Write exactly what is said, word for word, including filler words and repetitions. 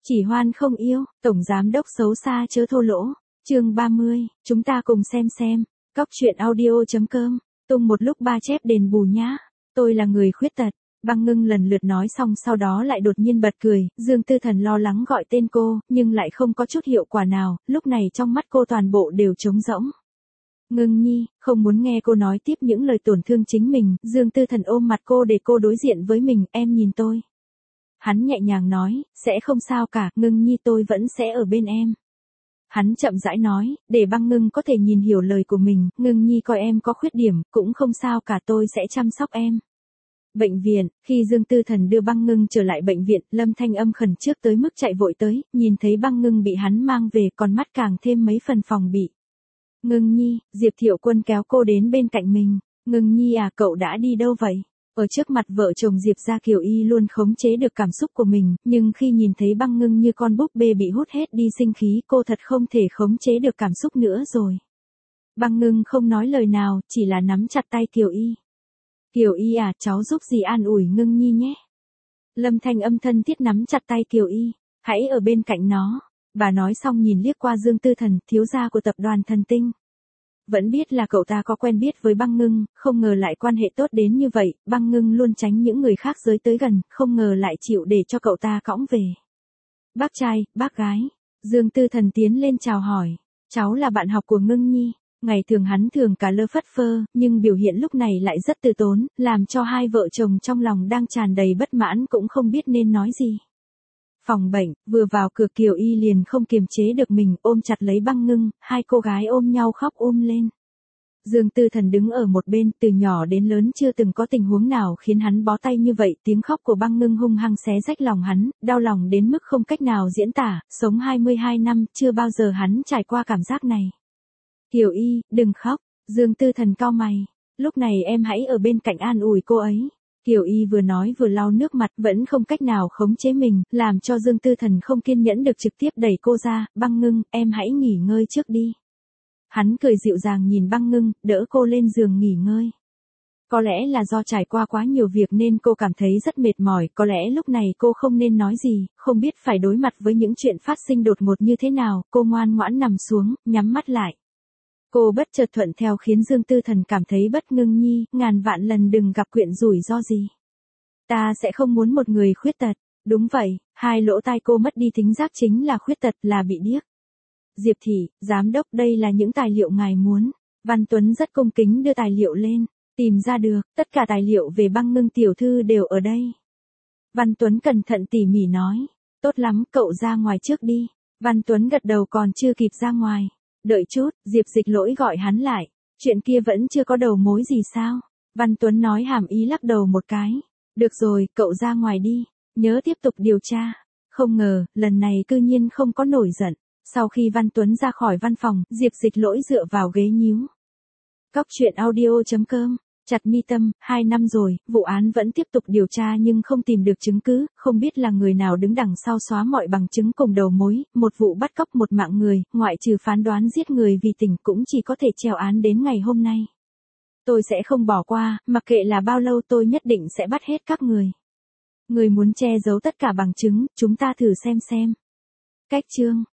Chỉ hoan không yêu, tổng giám đốc xấu xa chớ thô lỗ. Chương ba mươi, chúng ta cùng xem xem. Cóc truyện audio.com, tung một lúc ba chép đền bù nhá. Tôi là người khuyết tật. Băng Ngưng lần lượt nói xong sau đó lại đột nhiên bật cười, Dương Tư Thần lo lắng gọi tên cô, nhưng lại không có chút hiệu quả nào, lúc này trong mắt cô toàn bộ đều trống rỗng. Ngưng nhi, không muốn nghe cô nói tiếp những lời tổn thương chính mình, Dương Tư Thần ôm mặt cô để cô đối diện với mình, em nhìn tôi. Hắn nhẹ nhàng nói, sẽ không sao cả, Ngưng nhi tôi vẫn sẽ ở bên em. Hắn chậm rãi nói, để Băng Ngưng có thể nhìn hiểu lời của mình, Ngưng nhi coi em có khuyết điểm, cũng không sao cả, tôi sẽ chăm sóc em. Bệnh viện, khi Dương Tư Thần đưa Băng Ngưng trở lại bệnh viện, Lâm Thanh Âm khẩn trước tới mức chạy vội tới, nhìn thấy Băng Ngưng bị hắn mang về, còn mắt càng thêm mấy phần phòng bị. Ngưng nhi, Diệp Thiệu Quân kéo cô đến bên cạnh mình. Ngưng nhi à, cậu đã đi đâu vậy? Ở trước mặt vợ chồng Diệp Gia Kiều Y luôn khống chế được cảm xúc của mình, nhưng khi nhìn thấy Băng Ngưng như con búp bê bị hút hết đi sinh khí, cô thật không thể khống chế được cảm xúc nữa rồi. Băng Ngưng không nói lời nào, chỉ là nắm chặt tay Kiều Y. Kiều Y à, cháu giúp gì an ủi Ngưng nhi nhé. Lâm Thanh Âm thân thiết nắm chặt tay Kiều Y, hãy ở bên cạnh nó. Bà nói xong nhìn liếc qua Dương Tư Thần, thiếu gia của tập đoàn Thần Tinh. Vẫn biết là cậu ta có quen biết với Băng Ngưng, không ngờ lại quan hệ tốt đến như vậy, Băng Ngưng luôn tránh những người khác giới tới gần, không ngờ lại chịu để cho cậu ta cõng về. Bác trai, bác gái, Dương Tư Thần tiến lên chào hỏi, cháu là bạn học của Ngưng nhi. Ngày thường hắn thường cả lơ phất phơ, nhưng biểu hiện lúc này lại rất từ tốn, làm cho hai vợ chồng trong lòng đang tràn đầy bất mãn cũng không biết nên nói gì. Phòng bệnh, vừa vào cửa Kiều Y liền không kiềm chế được mình, ôm chặt lấy Băng Ngưng, hai cô gái ôm nhau khóc um lên. Dương Tư Thần đứng ở một bên, từ nhỏ đến lớn chưa từng có tình huống nào khiến hắn bó tay như vậy, tiếng khóc của Băng Ngưng hung hăng xé rách lòng hắn, đau lòng đến mức không cách nào diễn tả, sống hai mươi hai năm, chưa bao giờ hắn trải qua cảm giác này. Kiều Y, đừng khóc, Dương Tư Thần cau mày, lúc này em hãy ở bên cạnh an ủi cô ấy. Kiều Y vừa nói vừa lau nước mặt, vẫn không cách nào khống chế mình, làm cho Dương Tư Thần không kiên nhẫn được trực tiếp đẩy cô ra, Băng Ngưng, em hãy nghỉ ngơi trước đi. Hắn cười dịu dàng nhìn Băng Ngưng, đỡ cô lên giường nghỉ ngơi. Có lẽ là do trải qua quá nhiều việc nên cô cảm thấy rất mệt mỏi, có lẽ lúc này cô không nên nói gì, không biết phải đối mặt với những chuyện phát sinh đột ngột như thế nào, cô ngoan ngoãn nằm xuống, nhắm mắt lại. Cô bất chợt thuận theo khiến Dương Tư Thần cảm thấy bất Ngưng nhi, ngàn vạn lần đừng gặp chuyện rủi ro gì. Ta sẽ không muốn một người khuyết tật. Đúng vậy, hai lỗ tai cô mất đi thính giác chính là khuyết tật, là bị điếc. Diệp thị, giám đốc, đây là những tài liệu ngài muốn. Văn Tuấn rất cung kính đưa tài liệu lên. Tìm ra được, tất cả tài liệu về Băng Ngưng tiểu thư đều ở đây. Văn Tuấn cẩn thận tỉ mỉ nói. Tốt lắm, cậu ra ngoài trước đi. Văn Tuấn gật đầu, còn chưa kịp ra ngoài. Đợi chút, Diệp Dịch Lỗi gọi hắn lại. Chuyện kia vẫn chưa có đầu mối gì sao? Văn Tuấn nói hàm ý lắc đầu một cái. Được rồi, cậu ra ngoài đi. Nhớ tiếp tục điều tra. Không ngờ, lần này cư nhiên không có nổi giận. Sau khi Văn Tuấn ra khỏi văn phòng, Diệp Dịch Lỗi dựa vào ghế nhíu. Cóc truyện audio.com, chặt mi tâm, hai năm rồi, vụ án vẫn tiếp tục điều tra nhưng không tìm được chứng cứ, không biết là người nào đứng đằng sau xóa mọi bằng chứng cùng đầu mối, một vụ bắt cóc một mạng người, ngoại trừ phán đoán giết người vì tình cũng chỉ có thể treo án đến ngày hôm nay. Tôi sẽ không bỏ qua, mặc kệ là bao lâu tôi nhất định sẽ bắt hết các người. Người muốn che giấu tất cả bằng chứng, chúng ta thử xem xem. Cách chương.